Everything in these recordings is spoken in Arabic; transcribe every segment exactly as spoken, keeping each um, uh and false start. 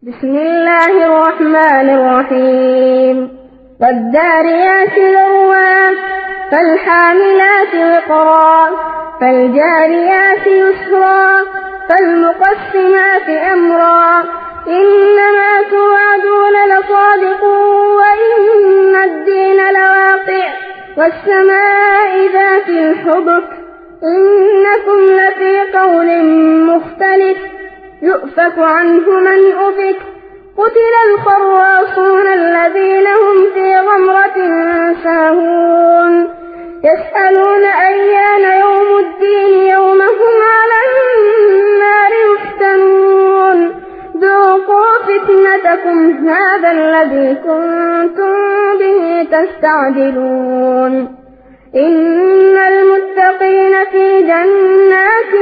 بسم الله الرحمن الرحيم والذاريات ذروا فالحاملات وقرا فالجاريات يسرا فالمقسمات أمرا إنما توعدون لصادق وإن الدين لواقع والسماء ذات الحبك إنكم لفي قول مختلف يؤفك عنه من أفك قتل الخراصون الذين هم في غمرة ساهون يسألون أيان يوم الدين يوم هم على النار يفتنون ذوقوا فتنتكم هذا الذي كنتم به تستعجلون إن المتقين في جنات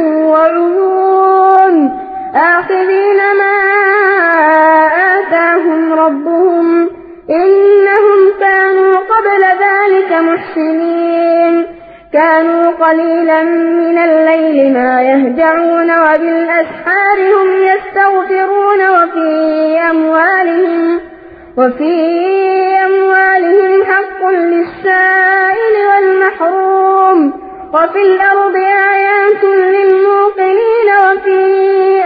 وعيون آخذين ما آتاهم ربهم إنهم كانوا قبل ذلك محسنين كانوا قليلا من الليل ما يهجعون وبالأسحار هم يستغفرون وفي أموالهم وفي أموالهم حق للسائل والمحروم وفي الأرض آيات للموقنين وفي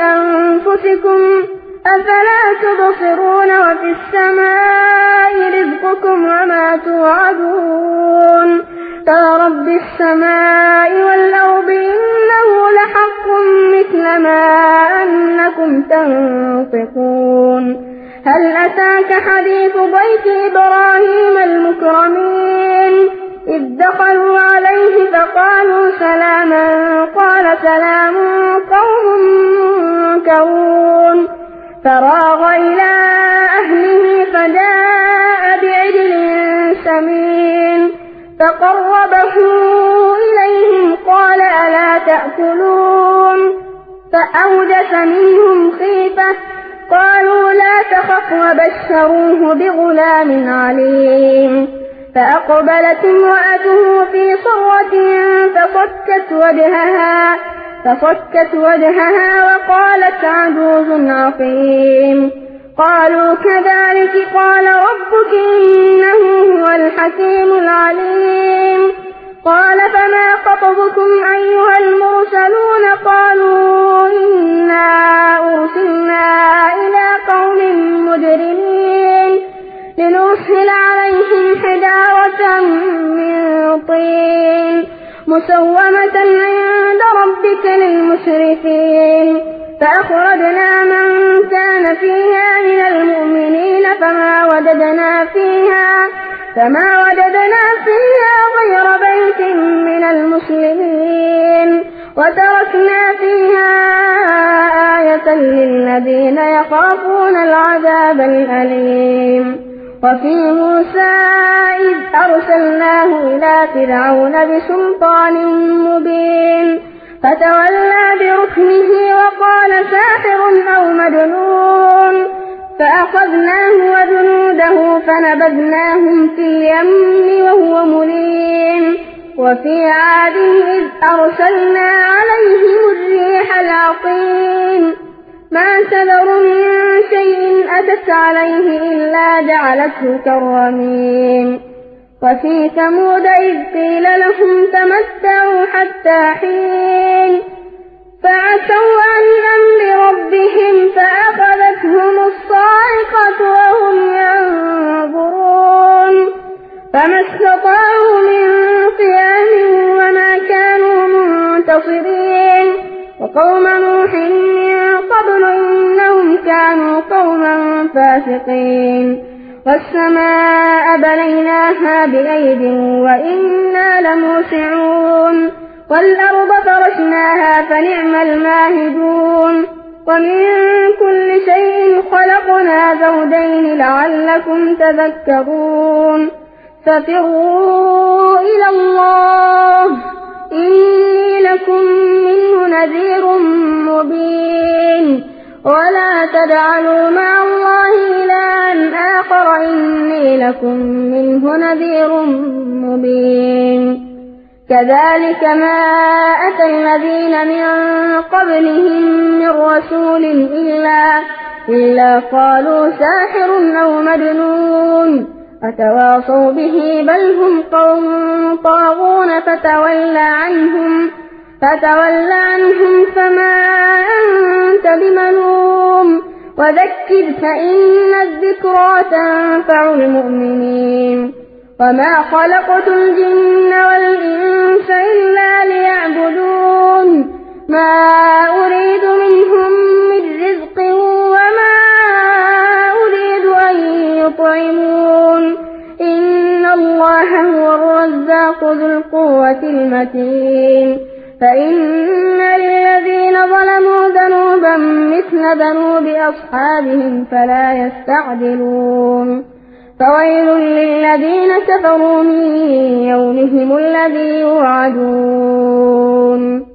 أنفسكم أفلا تبصرون وفي السماء رزقكم وما توعدون فرب السماء والأرض إنه لحق مثل ما أنكم تنطقون هل أتاك حديث ضيف إبراهيم المكرمين إذ دخلوا عليه فقالوا سلاما قال سلام قوم منكرون فراغ إلى أهله فجاء بعجل سمين فقربه إليهم قال ألا تأكلون فأوجس منهم خيفة قالوا لا تخف وبشروه بغلام عليم فأقبلت امرأته في صرة فصكت وجهها فصكت وجهها وقالت عجوز عقيم قالوا كذلك قال ربك إنه هو الحكيم العليم قال فما خطبكم أيها المرسلون قالوا إنا أرسلنا إلى قوم مجرمين لنرسل عليهم حجارة من طين مسومة عند ربك للمسرفين فأخرجنا من كان فيها من المؤمنين فما وجدنا فيها فما وجدنا فيها غير بيت من المسلمين وتركنا فيها آية للذين يخافون العذاب الأليم وفي موسى إذ أرسلناه إلى فرعون بسلطان مبين فتولى بركنه وقال ساحر أو مجنون فأخذناه وجنوده فنبذناهم في اليم وهو مليم وفي عاد إذ أرسلنا عليهم الريح العقيم ما تذر من شيء أتت عليه إلا جعلته كالرميم وفي ثمود إذ قيل لهم تمتعوا حتى حين فعتوا عن أمر ربهم فأخذتهم الصاعقة وهم ينظرون فما استطاعوا من قيام وما كانوا منتصرين وقوم نوح من قبل إنهم كانوا قوما فاسقين والسماء بنيناها بأيد وإنا لموسعون والأرض فرشناها فنعم الماهدون ومن كل شيء خلقنا زوجين لعلكم تذكرون ففروا إلى الله إني لكم منه نذير مبين ولا تجعلوا مع الله إلها آخر إني لكم منه نذير مبين كذلك ما أتى الذين من قبلهم من رسول إلا, إلا قالوا ساحر أو مجنون أتواصوا به بل هم قوم طاغون فتول عنهم فتول عنهم فما أنت بملوم وذكر فإن الذكرى تنفع المؤمنين وما خلقت الجن والإنس إلا ليعبدون ما أريد منهم من رزق وما أريد أن يطعمون إن الله هو الرزاق ذو القوة المتين فإن للذين ظلموا ذنوبا مثل ذنوب أصحابهم فلا يستعجلون فويل للذين كفروا من يومهم الذي يوعدون